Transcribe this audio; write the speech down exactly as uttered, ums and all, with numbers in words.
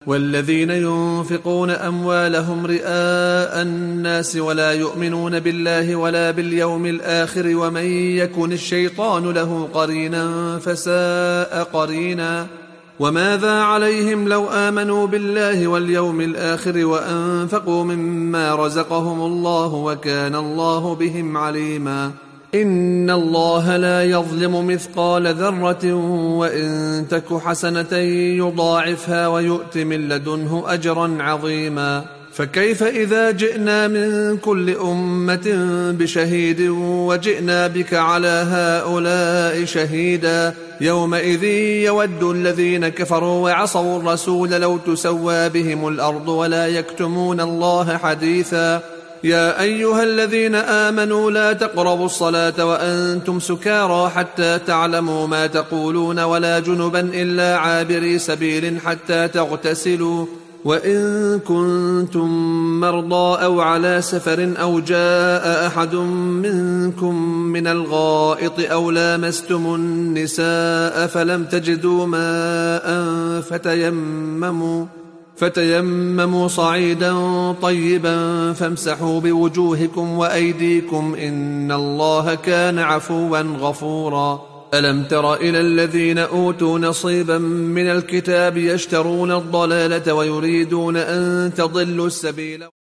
والذين ينفقون أموالهم رئاء الناس ولا يؤمنون بالله ولا باليوم الآخر ومن يكن الشيطان له قرينا فساء قرينا. وماذا عليهم لو آمنوا بالله واليوم الآخر وأنفقوا مما رزقهم الله وكان الله بهم عليما. إن الله لا يظلم مثقال ذرة وإن تك حسنة يضاعفها ويؤت من لدنه أجرا عظيما. فكيف إذا جئنا من كل أمة بشهيد وجئنا بك على هؤلاء شهيدا يومئذ يود الذين كفروا وعصوا الرسول لو تسوى بهم الأرض ولا يكتمون الله حديثا. يا أيها الذين آمنوا لا تقربوا الصلاة وأنتم سكارى حتى تعلموا ما تقولون ولا جنبا إلا عابري سبيل حتى تغتسلوا وإن كنتم مرضى أو على سفر أو جاء أحد منكم من الغائط أو لامستم النساء فلم تجدوا ماء فتيمموا فتيمموا صعيدا طيبا فامسحوا بوجوهكم وأيديكم إن الله كان عفوا غفورا. ألم تر إلى الذين أوتوا نصيبا من الكتاب يشترون الضلالة ويريدون أن تضلوا السبيل